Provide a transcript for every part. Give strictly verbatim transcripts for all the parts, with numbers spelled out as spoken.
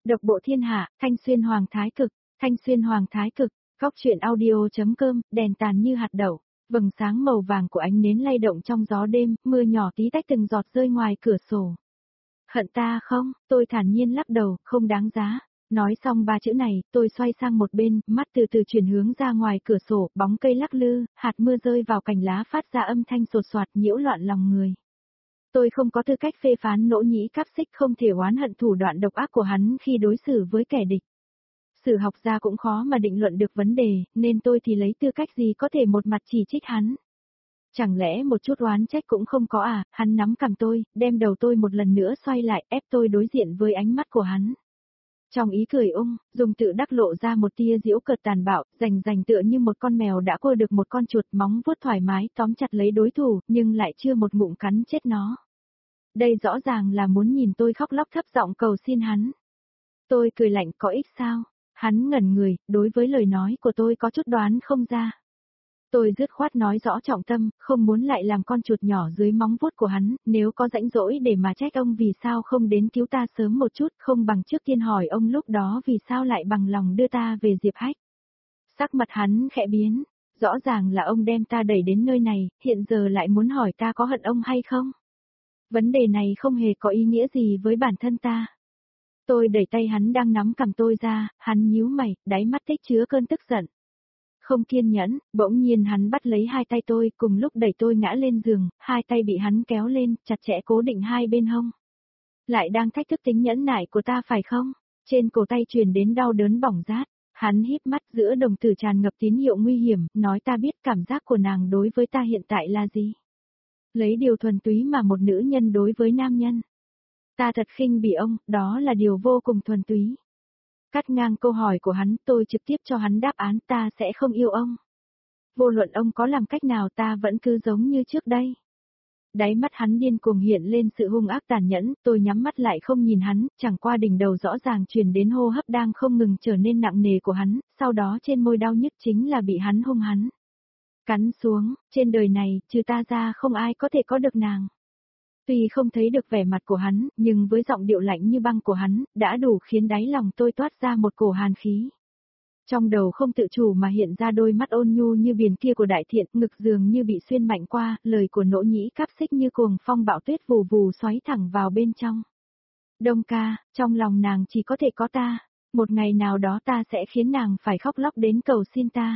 Độc bộ thiên hạ, Thanh Xuyên Hoàng Thái Cực, Thanh Xuyên Hoàng Thái Cực, Góc truyện audio.com, đèn tàn như hạt đậu, vầng sáng màu vàng của ánh nến lay động trong gió đêm, mưa nhỏ tí tách từng giọt rơi ngoài cửa sổ. Hận ta không, tôi thản nhiên lắc đầu, không đáng giá. Nói xong ba chữ này, tôi xoay sang một bên, mắt từ từ chuyển hướng ra ngoài cửa sổ, bóng cây lắc lư, hạt mưa rơi vào cành lá phát ra âm thanh sột soạt nhiễu loạn lòng người. Tôi không có tư cách phê phán Nỗ Nhĩ Cáp Xích, không thể oán hận thủ đoạn độc ác của hắn khi đối xử với kẻ địch. Sử học gia cũng khó mà định luận được vấn đề, nên tôi thì lấy tư cách gì có thể một mặt chỉ trích hắn. Chẳng lẽ một chút oán trách cũng không có à? Hắn nắm cằm tôi, đem đầu tôi một lần nữa xoay lại, ép tôi đối diện với ánh mắt của hắn. Trong ý cười ung, dùng tự đắc lộ ra một tia giễu cợt tàn bạo, rành rành tựa như một con mèo đã cua được một con chuột, móng vuốt thoải mái tóm chặt lấy đối thủ, nhưng lại chưa một ngụm cắn chết nó. Đây rõ ràng là muốn nhìn tôi khóc lóc thấp giọng cầu xin hắn. Tôi cười lạnh, có ích sao? Hắn ngẩn người, đối với lời nói của tôi có chút đoán không ra. Tôi dứt khoát nói rõ trọng tâm, không muốn lại làm con chuột nhỏ dưới móng vuốt của hắn, nếu có rãnh rỗi để mà trách ông vì sao không đến cứu ta sớm một chút, không bằng trước tiên hỏi ông lúc đó vì sao lại bằng lòng đưa ta về Diệp Hách. Sắc mặt hắn khẽ biến, rõ ràng là ông đem ta đẩy đến nơi này, hiện giờ lại muốn hỏi ta có hận ông hay không. Vấn đề này không hề có ý nghĩa gì với bản thân ta. Tôi đẩy tay hắn đang nắm cầm tôi ra, hắn nhíu mày, đáy mắt tích chứa cơn tức giận. Không kiên nhẫn, bỗng nhiên hắn bắt lấy hai tay tôi, cùng lúc đẩy tôi ngã lên giường, hai tay bị hắn kéo lên, chặt chẽ cố định hai bên hông. Lại đang thách thức tính nhẫn nại của ta phải không? Trên cổ tay truyền đến đau đớn bỏng rát, hắn híp mắt giữa đồng tử tràn ngập tín hiệu nguy hiểm, nói ta biết cảm giác của nàng đối với ta hiện tại là gì. Lấy điều thuần túy mà một nữ nhân đối với nam nhân. Ta thật khinh bỉ ông, đó là điều vô cùng thuần túy. Cắt ngang câu hỏi của hắn, tôi trực tiếp cho hắn đáp án, ta sẽ không yêu ông. Vô luận ông có làm cách nào ta vẫn cứ giống như trước đây. Đáy mắt hắn điên cuồng hiện lên sự hung ác tàn nhẫn, tôi nhắm mắt lại không nhìn hắn, chẳng qua đỉnh đầu rõ ràng truyền đến hô hấp đang không ngừng trở nên nặng nề của hắn, sau đó trên môi đau nhức chính là bị hắn hung hắn. Cắn xuống, trên đời này, trừ ta ra không ai có thể có được nàng. Tuy không thấy được vẻ mặt của hắn, nhưng với giọng điệu lạnh như băng của hắn, đã đủ khiến đáy lòng tôi toát ra một cổ hàn khí. Trong đầu không tự chủ mà hiện ra đôi mắt ôn nhu như biển kia của đại thiện, ngực dường như bị xuyên mạnh qua, lời của Nỗ Nhĩ Cáp Xích như cuồng phong bão tuyết vù vù xoáy thẳng vào bên trong. Đông ca, trong lòng nàng chỉ có thể có ta, một ngày nào đó ta sẽ khiến nàng phải khóc lóc đến cầu xin ta.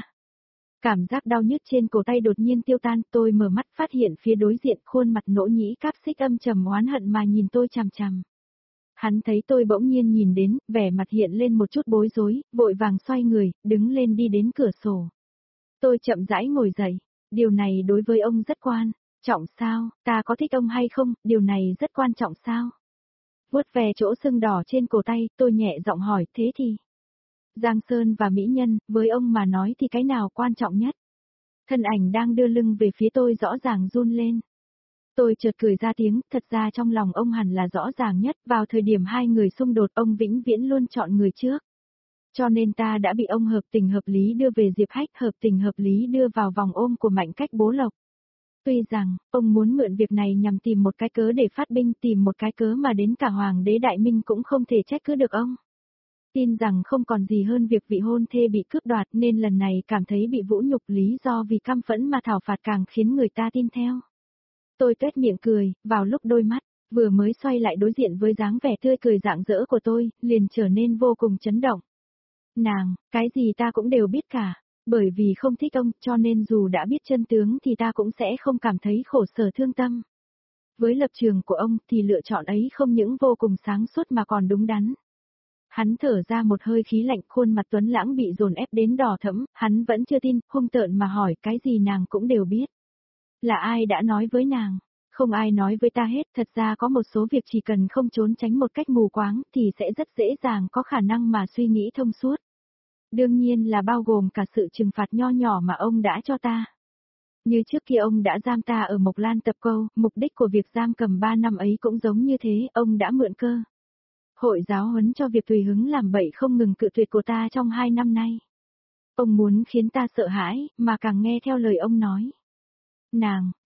Cảm giác đau nhức trên cổ tay đột nhiên tiêu tan, tôi mở mắt phát hiện phía đối diện khuôn mặt Nỗ Nhĩ Cáp Xích âm trầm oán hận mà nhìn tôi chằm chằm. Hắn thấy tôi bỗng nhiên nhìn đến, vẻ mặt hiện lên một chút bối rối, vội vàng xoay người, đứng lên đi đến cửa sổ. Tôi chậm rãi ngồi dậy, điều này đối với ông rất quan trọng sao, ta có thích ông hay không, điều này rất quan trọng sao. Vuốt về chỗ sưng đỏ trên cổ tay, tôi nhẹ giọng hỏi, thế thì... Giang Sơn và Mỹ Nhân, với ông mà nói thì cái nào quan trọng nhất? Thân ảnh đang đưa lưng về phía tôi rõ ràng run lên. Tôi chợt cười ra tiếng, thật ra trong lòng ông hẳn là rõ ràng nhất, vào thời điểm hai người xung đột ông vĩnh viễn luôn chọn người trước. Cho nên ta đã bị ông hợp tình hợp lý đưa về Diệp Hách, hợp tình hợp lý đưa vào vòng ôm của Mạnh Cách Bố Lộc. Tuy rằng, ông muốn mượn việc này nhằm tìm một cái cớ để phát binh, tìm một cái cớ mà đến cả Hoàng đế Đại Minh cũng không thể trách cứ được ông. Tin rằng không còn gì hơn việc vị hôn thê bị cướp đoạt nên lần này cảm thấy bị vũ nhục, lý do vì căm phẫn mà thảo phạt càng khiến người ta tin theo. Tôi tuét miệng cười, vào lúc đôi mắt, vừa mới xoay lại đối diện với dáng vẻ tươi cười rạng rỡ của tôi, liền trở nên vô cùng chấn động. Nàng, cái gì ta cũng đều biết cả, bởi vì không thích ông cho nên dù đã biết chân tướng thì ta cũng sẽ không cảm thấy khổ sở thương tâm. Với lập trường của ông thì lựa chọn ấy không những vô cùng sáng suốt mà còn đúng đắn. Hắn thở ra một hơi khí lạnh, khuôn mặt tuấn lãng bị dồn ép đến đỏ thẫm, hắn vẫn chưa tin, hung tợn mà hỏi, cái gì nàng cũng đều biết. Là ai đã nói với nàng? Không ai nói với ta hết, thật ra có một số việc chỉ cần không trốn tránh một cách mù quáng thì sẽ rất dễ dàng có khả năng mà suy nghĩ thông suốt. Đương nhiên là bao gồm cả sự trừng phạt nho nhỏ mà ông đã cho ta. Như trước kia ông đã giam ta ở Mộc Lan Tập Câu, mục đích của việc giam cầm ba năm ấy cũng giống như thế, ông đã mượn cơ hội giáo huấn cho việc tùy hứng làm bậy không ngừng cự tuyệt của ta trong hai năm nay. Ông muốn khiến ta sợ hãi, mà càng nghe theo lời ông nói. Nàng,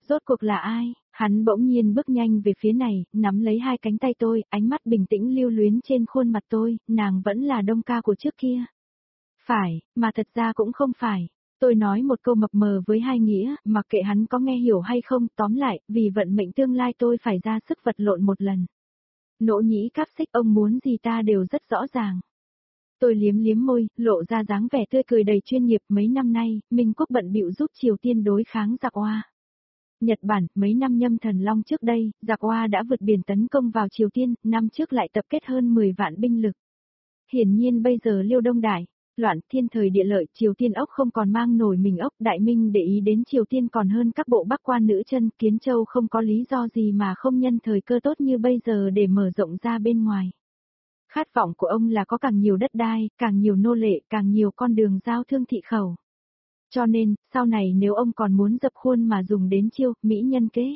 Rốt cuộc là ai? Hắn bỗng nhiên bước nhanh về phía này, nắm lấy hai cánh tay tôi, ánh mắt bình tĩnh lưu luyến trên khuôn mặt tôi, nàng vẫn là Đông ca của trước kia. Phải, mà thật ra cũng không phải. Tôi nói một câu mập mờ với hai nghĩa, mặc kệ hắn có nghe hiểu hay không, tóm lại, vì vận mệnh tương lai tôi phải ra sức vật lộn một lần. Nỗ nhĩ cáp xích, ông muốn gì ta đều rất rõ ràng. Tôi liếm liếm môi, lộ ra dáng vẻ tươi cười đầy chuyên nghiệp. Mấy năm nay, Minh Quốc bận bịu giúp Triều Tiên đối kháng giặc Hoa. Nhật Bản, mấy năm Nhâm Thần Long trước đây, giặc Hoa đã vượt biển tấn công vào Triều Tiên, năm trước lại tập kết hơn mười vạn binh lực. Hiển nhiên bây giờ Liêu Đông Đại, loạn, thiên thời địa lợi, Triều Tiên ốc không còn mang nổi mình ốc, Đại Minh để ý đến Triều Tiên còn hơn các bộ Bắc quan nữ chân, Kiến Châu không có lý do gì mà không nhân thời cơ tốt như bây giờ để mở rộng ra bên ngoài. Khát vọng của ông là có càng nhiều đất đai, càng nhiều nô lệ, càng nhiều con đường giao thương thị khẩu. Cho nên, sau này nếu ông còn muốn dập khuôn mà dùng đến chiêu, mỹ nhân kế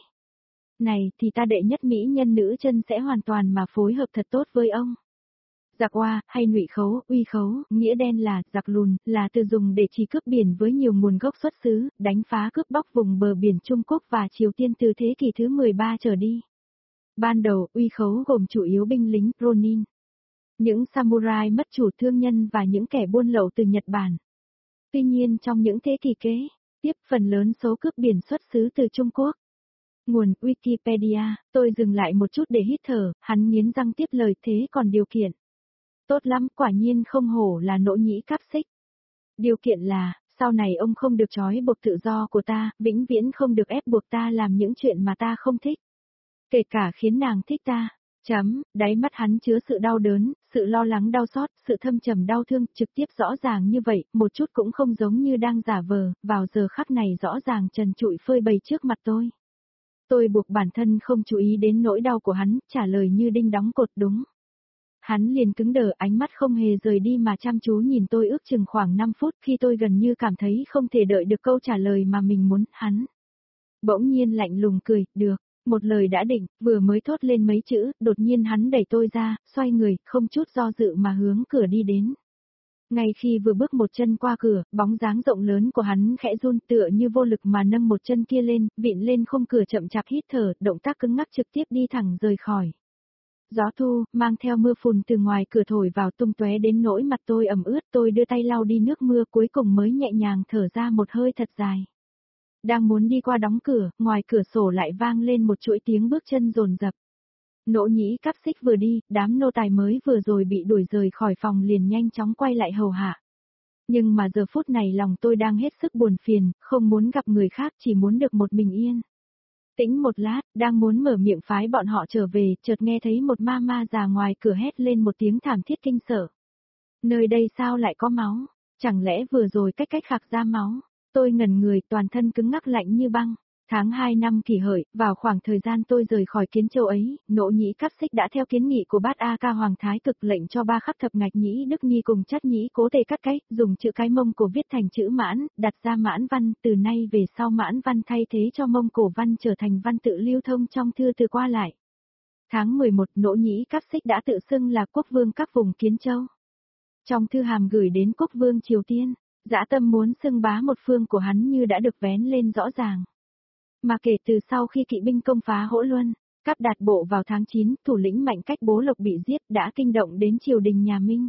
này thì ta đệ nhất mỹ nhân nữ chân sẽ hoàn toàn mà phối hợp thật tốt với ông. Giặc Hoa, hay Ngụy Khấu, Uy Khấu, nghĩa đen là giặc lùn, là từ dùng để chỉ cướp biển với nhiều nguồn gốc xuất xứ, đánh phá cướp bóc vùng bờ biển Trung Quốc và Triều Tiên từ thế kỷ thứ mười ba trở đi. Ban đầu, Uy Khấu gồm chủ yếu binh lính Ronin, những samurai mất chủ thương nhân và những kẻ buôn lậu từ Nhật Bản. Tuy nhiên trong những thế kỷ kế tiếp, phần lớn số cướp biển xuất xứ từ Trung Quốc. Nguồn Wikipedia, tôi dừng lại một chút để hít thở, hắn nghiến răng tiếp lời, thế còn điều kiện. Tốt lắm, quả nhiên không hổ là nỗ nhĩ cáp xích. Điều kiện là, sau này ông không được trói buộc tự do của ta, vĩnh viễn không được ép buộc ta làm những chuyện mà ta không thích. Kể cả khiến nàng thích ta. Chấm, đáy mắt hắn chứa sự đau đớn, sự lo lắng đau xót, sự thâm trầm đau thương, trực tiếp rõ ràng như vậy, một chút cũng không giống như đang giả vờ, vào giờ khắc này rõ ràng trần trụi phơi bày trước mặt tôi. Tôi buộc bản thân không chú ý đến nỗi đau của hắn, trả lời như đinh đóng cột đúng. Hắn liền cứng đờ, ánh mắt không hề rời đi mà chăm chú nhìn tôi ước chừng khoảng năm phút, khi tôi gần như cảm thấy không thể đợi được câu trả lời mà mình muốn, hắn bỗng nhiên lạnh lùng cười, được. Một lời đã định, vừa mới thốt lên mấy chữ, đột nhiên hắn đẩy tôi ra, xoay người, không chút do dự mà hướng cửa đi đến. Ngay khi vừa bước một chân qua cửa, bóng dáng rộng lớn của hắn khẽ run, tựa như vô lực mà nâng một chân kia lên, vịn lên khung cửa chậm chạp hít thở, động tác cứng ngắc trực tiếp đi thẳng rời khỏi. Gió thu, mang theo mưa phùn từ ngoài cửa thổi vào tung tóe đến nỗi mặt tôi ẩm ướt, tôi đưa tay lau đi nước mưa, cuối cùng mới nhẹ nhàng thở ra một hơi thật dài. Đang muốn đi qua đóng cửa, ngoài cửa sổ lại vang lên một chuỗi tiếng bước chân dồn dập. Nỗ nhĩ cáp xích vừa đi, đám nô tài mới vừa rồi bị đuổi rời khỏi phòng liền nhanh chóng quay lại hầu hạ. Nhưng mà giờ phút này lòng tôi đang hết sức buồn phiền, không muốn gặp người khác, chỉ muốn được một mình yên. Tĩnh một lát, đang muốn mở miệng phái bọn họ trở về, chợt nghe thấy một ma ma già ngoài cửa hét lên một tiếng thảm thiết kinh sợ. Nơi đây sao lại có máu? Chẳng lẽ vừa rồi cách cách khạc ra máu? Tôi ngẩn người, toàn thân cứng ngắc lạnh như băng. Tháng hai năm Kỷ Hợi, vào khoảng thời gian tôi rời khỏi Kiến Châu ấy, nỗ nhĩ cáp xích đã theo kiến nghị của bát A Ca Hoàng Thái Cực lệnh cho ba khắc thập ngạch nhĩ Đức Nhi cùng chất nhĩ Cố Tề cắt cái, dùng chữ cái Mông Cổ viết thành chữ mãn, đặt ra mãn văn, từ nay về sau mãn văn thay thế cho Mông Cổ văn trở thành văn tự lưu thông trong thư từ qua lại. Tháng mười một, nỗ nhĩ cáp xích đã tự xưng là quốc vương các vùng Kiến Châu. Trong thư hàm gửi đến quốc vương Triều Tiên, dã tâm muốn xưng bá một phương của hắn như đã được vén lên rõ ràng. Mà kể từ sau khi kỵ binh công phá Hỗ Luân, Cáp Đạt Bộ vào tháng chín, thủ lĩnh Mạnh Cách Bố Lộc bị giết đã kinh động đến triều đình nhà Minh.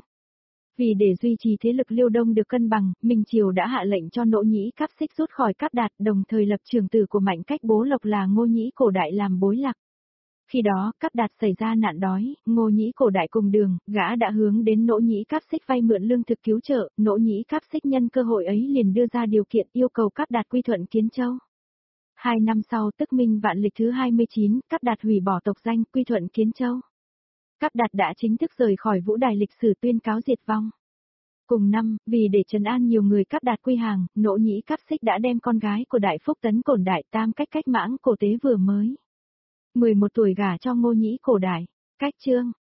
Vì để duy trì thế lực Liêu Đông được cân bằng, Minh Triều đã hạ lệnh cho nỗ nhĩ cáp xích rút khỏi Cáp Đạt, đồng thời lập trưởng tử của Mạnh Cách Bố Lộc là Ngô Nhĩ Cổ Đại làm bối lạc. Khi đó, Cáp Đạt xảy ra nạn đói, Ngô Nhĩ Cổ Đại cùng đường, gã đã hướng đến nỗ nhĩ cáp xích vay mượn lương thực cứu trợ, nỗ nhĩ cáp xích nhân cơ hội ấy liền đưa ra điều kiện yêu cầu Cáp Đạt quy thuận Kiến Châu. Hai năm sau, tức Minh Vạn Lịch thứ hai mươi chín, Cáp Đạt hủy bỏ tộc danh, quy thuận Kiến Châu. Cáp Đạt đã chính thức rời khỏi vũ đài lịch sử tuyên cáo diệt vong. Cùng năm, vì để trấn an nhiều người Cáp Đạt quy hàng, nỗ nhĩ cáp xích đã đem con gái của Đại Phúc Tấn Cổn Đại Tam Cách Cách Mãng Cổ Tế vừa mới mười một tuổi gả cho Ngô Nhĩ Cổ Đại. Cách chương